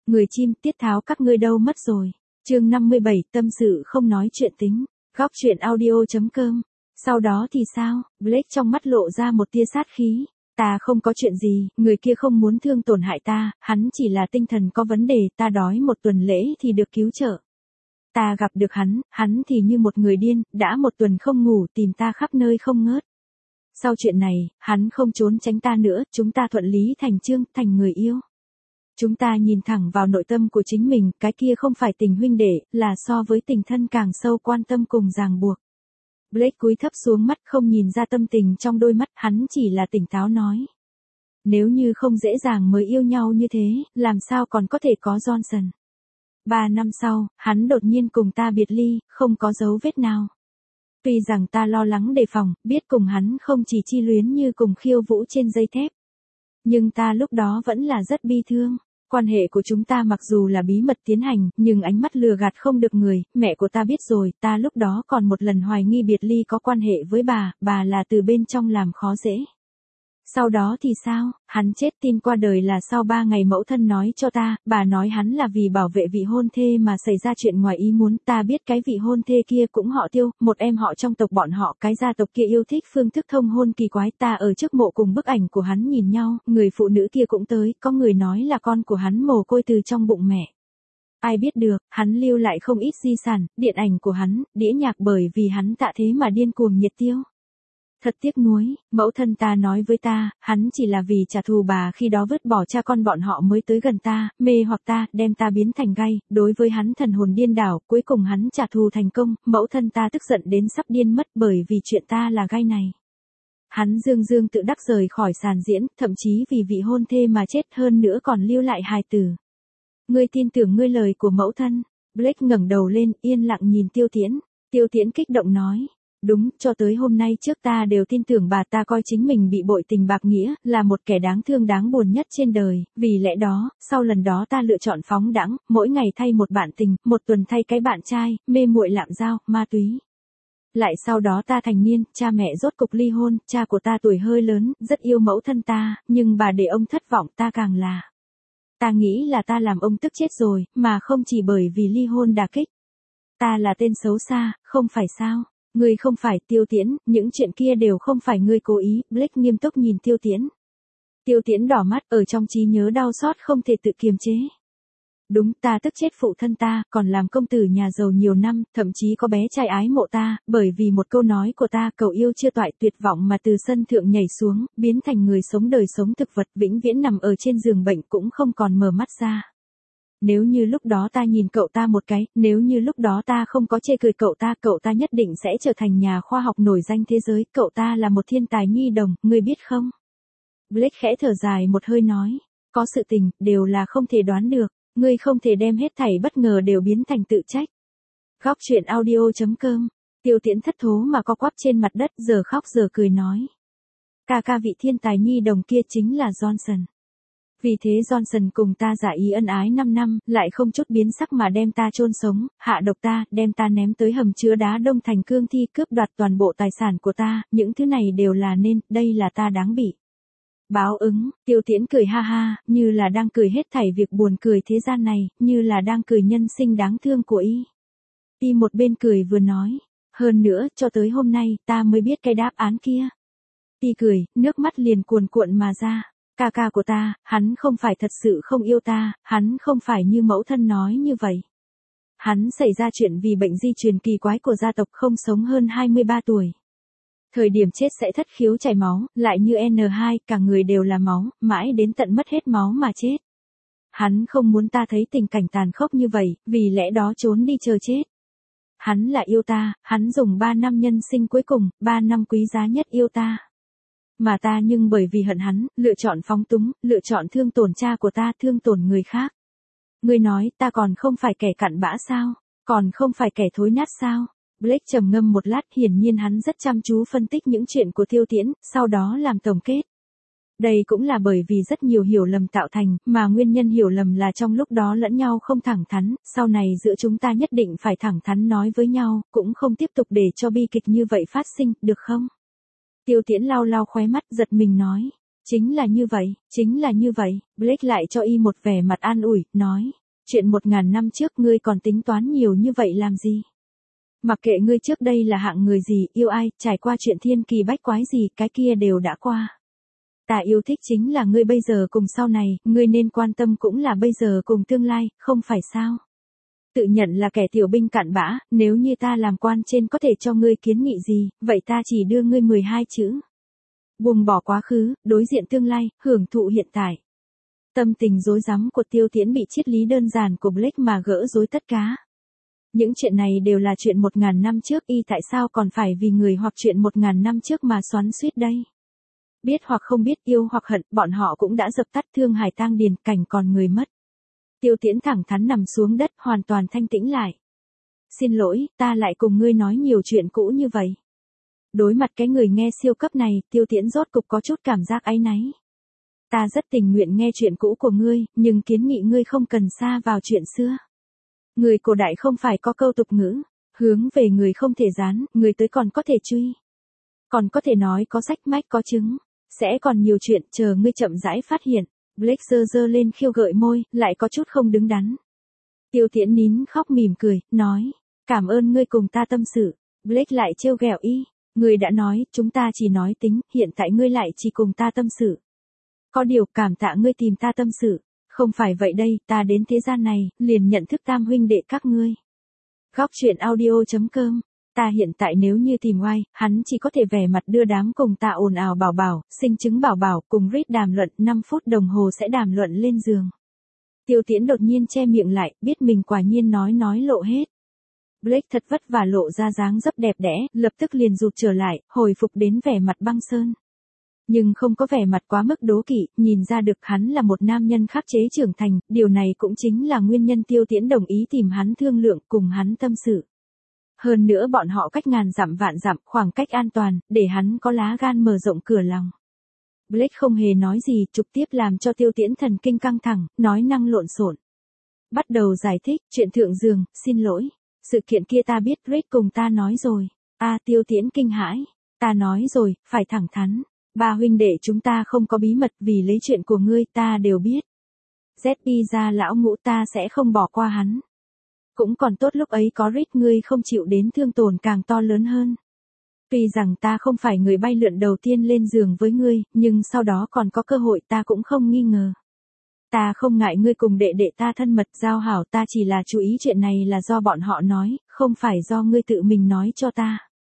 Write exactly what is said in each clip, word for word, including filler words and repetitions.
Người chim, tiết tháo các ngươi đâu mất rồi. Chương năm mươi bảy, tâm sự không nói chuyện tính. Góc truyện audio.com. Sau đó thì sao? Blake trong mắt lộ ra một tia sát khí. Ta không có chuyện gì, người kia không muốn thương tổn hại ta, hắn chỉ là tinh thần có vấn đề, ta đói một tuần lễ thì được cứu trợ. Ta gặp được hắn, hắn thì như một người điên, đã một tuần không ngủ tìm ta khắp nơi không ngớt. Sau chuyện này, hắn không trốn tránh ta nữa, chúng ta thuận lý thành chương, thành người yêu. Chúng ta nhìn thẳng vào nội tâm của chính mình, cái kia không phải tình huynh đệ, là so với tình thân càng sâu quan tâm cùng ràng buộc. Blake cúi thấp xuống mắt không nhìn ra tâm tình trong đôi mắt, hắn chỉ là tỉnh táo nói. Nếu như không dễ dàng mới yêu nhau như thế, làm sao còn có thể có Johnson. Ba năm sau, hắn đột nhiên cùng ta biệt ly, không có dấu vết nào. Tuy rằng ta lo lắng đề phòng, biết cùng hắn không chỉ chi luyến như cùng khiêu vũ trên dây thép. Nhưng ta lúc đó vẫn là rất bi thương. Quan hệ của chúng ta mặc dù là bí mật tiến hành, nhưng ánh mắt lừa gạt không được người, mẹ của ta biết rồi, ta lúc đó còn một lần hoài nghi biệt ly có quan hệ với bà, bà là từ bên trong làm khó dễ. Sau đó thì sao, hắn chết tin qua đời là sau ba ngày mẫu thân nói cho ta, bà nói hắn là vì bảo vệ vị hôn thê mà xảy ra chuyện ngoài ý muốn, ta biết cái vị hôn thê kia cũng họ Tiêu, một em họ trong tộc bọn họ, cái gia tộc kia yêu thích phương thức thông hôn kỳ quái, ta ở trước mộ cùng bức ảnh của hắn nhìn nhau, người phụ nữ kia cũng tới, có người nói là con của hắn mồ côi từ trong bụng mẹ. Ai biết được, hắn lưu lại không ít di sản, điện ảnh của hắn, đĩa nhạc bởi vì hắn tạ thế mà điên cuồng nhiệt tiêu. Thật tiếc nuối, mẫu thân ta nói với ta, hắn chỉ là vì trả thù bà khi đó vứt bỏ cha con bọn họ mới tới gần ta, mê hoặc ta, đem ta biến thành gai, đối với hắn thần hồn điên đảo, cuối cùng hắn trả thù thành công, mẫu thân ta tức giận đến sắp điên mất bởi vì chuyện ta là gai này. Hắn dương dương tự đắc rời khỏi sàn diễn, thậm chí vì vị hôn thê mà chết hơn nữa còn lưu lại hài tử. Ngươi tin tưởng ngươi lời của mẫu thân? Blake ngẩng đầu lên, yên lặng nhìn Tiêu Tiễn. Tiêu Tiễn kích động nói. Đúng, cho tới hôm nay trước ta đều tin tưởng bà, ta coi chính mình bị bội tình bạc nghĩa, là một kẻ đáng thương đáng buồn nhất trên đời, vì lẽ đó, sau lần đó ta lựa chọn phóng đãng, mỗi ngày thay một bạn tình, một tuần thay cái bạn trai, mê muội lạm giao, ma túy. Lại sau đó ta thành niên, cha mẹ rốt cục ly hôn, cha của ta tuổi hơi lớn, rất yêu mẫu thân ta, nhưng bà để ông thất vọng, ta càng là. Ta nghĩ là ta làm ông tức chết rồi, mà không chỉ bởi vì ly hôn đả kích. Ta là tên xấu xa, không phải sao? Ngươi không phải Tiêu Tiễn, những chuyện kia đều không phải ngươi cố ý, Blake nghiêm túc nhìn Tiêu Tiễn. Tiêu Tiễn đỏ mắt, ở trong trí nhớ đau xót không thể tự kiềm chế. Đúng, ta tức chết phụ thân ta, còn làm công tử nhà giàu nhiều năm, thậm chí có bé trai ái mộ ta, bởi vì một câu nói của ta, cậu yêu chưa toại, tuyệt vọng mà từ sân thượng nhảy xuống, biến thành người sống đời sống thực vật, vĩnh viễn nằm ở trên giường bệnh cũng không còn mở mắt ra. Nếu như lúc đó ta nhìn cậu ta một cái, nếu như lúc đó ta không có chê cười cậu ta, cậu ta nhất định sẽ trở thành nhà khoa học nổi danh thế giới, cậu ta là một thiên tài nhi đồng, ngươi biết không? Blake khẽ thở dài một hơi nói, có sự tình, đều là không thể đoán được, ngươi không thể đem hết thảy bất ngờ đều biến thành tự trách. Góc truyện audio.com, Tiêu Tiễn thất thố mà co quắp trên mặt đất, giờ khóc giờ cười nói. Ca ca vị thiên tài nhi đồng kia chính là Johnson. Vì thế Johnson cùng ta giả ý ân ái năm năm, lại không chút biến sắc mà đem ta chôn sống, hạ độc ta, đem ta ném tới hầm chứa đá đông thành cương thi, cướp đoạt toàn bộ tài sản của ta, những thứ này đều là nên, đây là ta đáng bị. Báo ứng, Tiêu Tiễn cười ha ha, như là đang cười hết thảy việc buồn cười thế gian này, như là đang cười nhân sinh đáng thương của y. Y một bên cười vừa nói, hơn nữa, cho tới hôm nay, ta mới biết cái đáp án kia. Y cười, nước mắt liền cuồn cuộn mà ra. Ca ca của ta, hắn không phải thật sự không yêu ta, hắn không phải như mẫu thân nói như vậy. Hắn xảy ra chuyện vì bệnh di truyền kỳ quái của gia tộc, không sống hơn hai mươi ba tuổi. Thời điểm chết sẽ thất khiếu chảy máu, lại như en hai, cả người đều là máu, mãi đến tận mất hết máu mà chết. Hắn không muốn ta thấy tình cảnh tàn khốc như vậy, vì lẽ đó trốn đi chờ chết. Hắn là yêu ta, hắn dùng ba năm nhân sinh cuối cùng, ba năm quý giá nhất yêu ta. Mà ta nhưng bởi vì hận hắn, lựa chọn phóng túng, lựa chọn thương tổn cha của ta, thương tổn người khác. Ngươi nói, ta còn không phải kẻ cặn bã sao? Còn không phải kẻ thối nát sao? Blake trầm ngâm một lát, hiển nhiên hắn rất chăm chú phân tích những chuyện của Tiêu Tiễn, sau đó làm tổng kết. Đây cũng là bởi vì rất nhiều hiểu lầm tạo thành, mà nguyên nhân hiểu lầm là trong lúc đó lẫn nhau không thẳng thắn, sau này giữa chúng ta nhất định phải thẳng thắn nói với nhau, cũng không tiếp tục để cho bi kịch như vậy phát sinh, được không? Tiêu Tiễn lau lau khóe mắt, giật mình nói. Chính là như vậy, chính là như vậy, Blake lại cho y một vẻ mặt an ủi, nói. Chuyện một ngàn năm trước ngươi còn tính toán nhiều như vậy làm gì? Mặc kệ ngươi trước đây là hạng người gì, yêu ai, trải qua chuyện thiên kỳ bách quái gì, cái kia đều đã qua. Ta yêu thích chính là ngươi bây giờ cùng sau này, ngươi nên quan tâm cũng là bây giờ cùng tương lai, không phải sao? Tự nhận là kẻ tiểu binh cặn bã, nếu như ta làm quan trên có thể cho ngươi kiến nghị gì, vậy ta chỉ đưa ngươi mười hai chữ. Buông bỏ quá khứ, đối diện tương lai, hưởng thụ hiện tại. Tâm tình rối rắm của Tiêu Tiễn bị triết lý đơn giản của Blake mà gỡ rối tất cả. Những chuyện này đều là chuyện một ngàn năm trước, y tại sao còn phải vì người hoặc chuyện một ngàn năm trước mà xoắn xuýt đây? Biết hoặc không biết, yêu hoặc hận, bọn họ cũng đã dập tắt thương hải tang điền, cảnh còn người mất. Tiêu Tiễn thẳng thắn nằm xuống đất, hoàn toàn thanh tĩnh lại. Xin lỗi, ta lại cùng ngươi nói nhiều chuyện cũ như vậy. Đối mặt cái người nghe siêu cấp này, Tiêu Tiễn rốt cục có chút cảm giác áy náy. Ta rất tình nguyện nghe chuyện cũ của ngươi, nhưng kiến nghị ngươi không cần xa vào chuyện xưa. Người cổ đại không phải có câu tục ngữ, hướng về người không thể dán, người tới còn có thể truy. Còn có thể nói có sách mách có chứng, sẽ còn nhiều chuyện chờ ngươi chậm rãi phát hiện. Blake giơ giơ lên khiêu gợi môi, lại có chút không đứng đắn. Tiêu Tiễn nín khóc mỉm cười, nói, cảm ơn ngươi cùng ta tâm sự. Blake lại trêu ghẹo y, ngươi đã nói, chúng ta chỉ nói tính, hiện tại ngươi lại chỉ cùng ta tâm sự. Có điều cảm tạ ngươi tìm ta tâm sự, không phải vậy đây, ta đến thế gian này, liền nhận thức tam huynh đệ các ngươi. Góc truyện audio chấm com. Ta hiện tại nếu như tìm oai, hắn chỉ có thể vẻ mặt đưa đám cùng ta ồn ào bảo bảo, sinh chứng bảo bảo, cùng Reed đàm luận, năm phút đồng hồ sẽ đàm luận lên giường. Tiêu Tiễn đột nhiên che miệng lại, biết mình quả nhiên nói nói lộ hết. Blake thật vất vả lộ ra dáng dấp đẹp đẽ, lập tức liền rụt trở lại, hồi phục đến vẻ mặt băng sơn. Nhưng không có vẻ mặt quá mức đố kỵ, nhìn ra được hắn là một nam nhân khắc chế trưởng thành, điều này cũng chính là nguyên nhân Tiêu Tiễn đồng ý tìm hắn thương lượng, cùng hắn tâm sự. Hơn nữa bọn họ cách ngàn dặm vạn dặm, khoảng cách an toàn, để hắn có lá gan mở rộng cửa lòng. Blake không hề nói gì, trực tiếp làm cho Tiêu Tiễn thần kinh căng thẳng, nói năng lộn xộn. Bắt đầu giải thích, chuyện thượng giường, xin lỗi. Sự kiện kia ta biết, Reed cùng ta nói rồi. A à, Tiêu Tiễn kinh hãi. Ta nói rồi, phải thẳng thắn. Ba huynh đệ chúng ta không có bí mật, vì lấy chuyện của ngươi ta đều biết. Z P ra lão ngũ ta sẽ không bỏ qua hắn. Cũng còn tốt lúc ấy có Reed, ngươi không chịu đến thương tổn càng to lớn hơn. Tuy rằng ta không phải người bay lượn đầu tiên lên giường với ngươi, nhưng sau đó còn có cơ hội ta cũng không nghi ngờ. Ta không ngại ngươi cùng đệ đệ ta thân mật giao hảo, ta chỉ là chú ý chuyện này là do bọn họ nói, không phải do ngươi tự mình nói cho ta.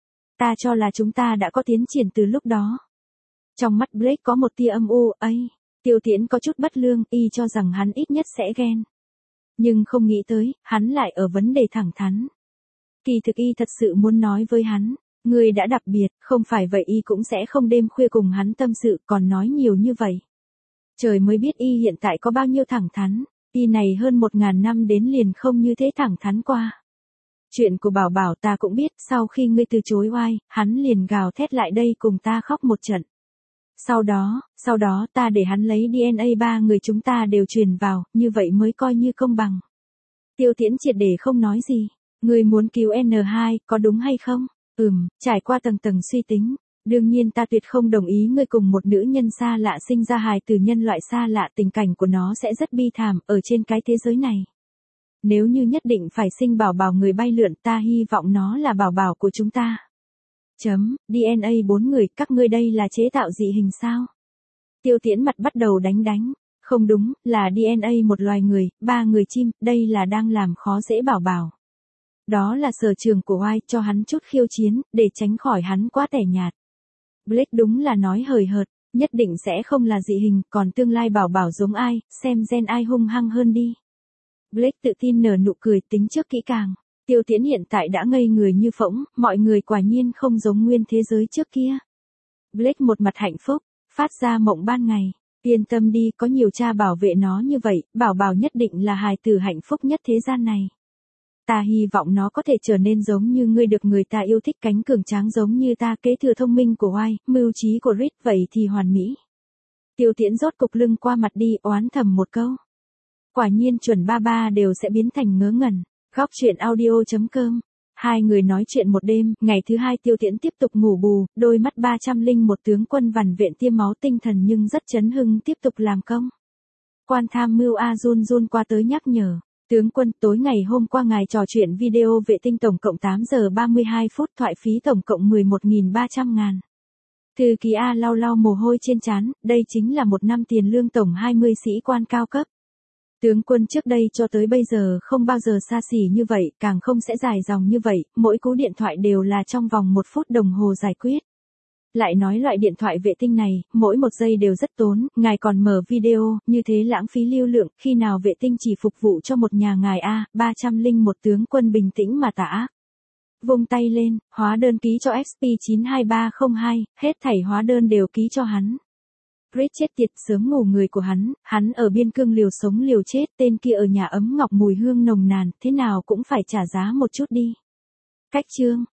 Ta cho là chúng ta đã có tiến triển từ lúc đó. Trong mắt Blake có một tia âm u, ấy, Tiêu Tiễn có chút bất lương, y cho rằng hắn ít nhất sẽ ghen. Nhưng không nghĩ tới, hắn lại ở vấn đề thẳng thắn. Kỳ thực y thật sự muốn nói với hắn, ngươi đã đặc biệt, không phải vậy y cũng sẽ không đêm khuya cùng hắn tâm sự, còn nói nhiều như vậy. Trời mới biết y hiện tại có bao nhiêu thẳng thắn, y này hơn một ngàn năm đến liền không như thế thẳng thắn qua. Chuyện của Bảo Bảo ta cũng biết, sau khi ngươi từ chối oai, hắn liền gào thét lại đây cùng ta khóc một trận. Sau đó, sau đó ta để hắn lấy đê en a ba người chúng ta đều truyền vào, như vậy mới coi như công bằng. Tiêu Tiễn triệt để không nói gì. Ngươi muốn cứu en hai, có đúng hay không? Ừm, trải qua tầng tầng suy tính. Đương nhiên ta tuyệt không đồng ý ngươi cùng một nữ nhân xa lạ sinh ra hài từ nhân loại xa lạ, tình cảnh của nó sẽ rất bi thảm ở trên cái thế giới này. Nếu như nhất định phải sinh Bảo Bảo người bay lượn, ta hy vọng nó là Bảo Bảo của chúng ta. Chấm, đê en a bốn người, các ngươi đây là chế tạo dị hình sao? Tiêu Tiễn mặt bắt đầu đánh đánh. Không đúng, là đê en a một loài người, ba người chim, đây là đang làm khó dễ Bảo Bảo. Đó là sở trường của oai, cho hắn chút khiêu chiến, để tránh khỏi hắn quá tẻ nhạt. Blake đúng là nói hời hợt, nhất định sẽ không là dị hình, còn tương lai Bảo Bảo giống ai, xem gen ai hung hăng hơn đi. Blake tự tin nở nụ cười, tính trước kỹ càng. Tiêu Tiễn hiện tại đã ngây người như phỗng, mọi người quả nhiên không giống nguyên thế giới trước kia. Blake một mặt hạnh phúc, phát ra mộng ban ngày. Yên tâm đi, có nhiều cha bảo vệ nó như vậy, Bảo Bảo nhất định là hài tử hạnh phúc nhất thế gian này. Ta hy vọng nó có thể trở nên giống như ngươi, được người ta yêu thích, cánh cường tráng giống như ta, kế thừa thông minh của oai, mưu trí của Reed, vậy thì hoàn mỹ. Tiêu Tiễn rốt cục lưng qua mặt đi, oán thầm một câu. Quả nhiên chuẩn ba ba đều sẽ biến thành ngớ ngẩn. Góc truyện audio chấm com. Hai người nói chuyện một đêm, ngày thứ hai Tiêu Tiễn tiếp tục ngủ bù, đôi mắt ba trăm linh một tướng quân vằn vện tiêm máu tinh thần nhưng rất chấn hưng tiếp tục làm công. Quan tham mưu A Jun Jun qua tới nhắc nhở. Tướng quân, tối ngày hôm qua ngài trò chuyện video vệ tinh tổng cộng tám giờ ba mươi hai phút, thoại phí tổng cộng mười một nghìn ba trăm ngàn. Thư ký A lau lau mồ hôi trên trán, đây chính là một năm tiền lương tổng hai mươi sĩ quan cao cấp. Tướng quân trước đây cho tới bây giờ không bao giờ xa xỉ như vậy, càng không sẽ dài dòng như vậy, mỗi cú điện thoại đều là trong vòng một phút đồng hồ giải quyết. Lại nói loại điện thoại vệ tinh này, mỗi một giây đều rất tốn, ngài còn mở video, như thế lãng phí lưu lượng, khi nào vệ tinh chỉ phục vụ cho một nhà ngài A, ba trăm lẻ một tướng quân bình tĩnh mà tả. Vung tay lên, hóa đơn ký cho ích pê chín hai ba không hai, hết thảy hóa đơn đều ký cho hắn. Chris chết tiệt, sớm ngủ người của hắn, hắn ở biên cương liều sống liều chết, tên kia ở nhà ấm ngọc mùi hương nồng nàn, thế nào cũng phải trả giá một chút đi. Cách chương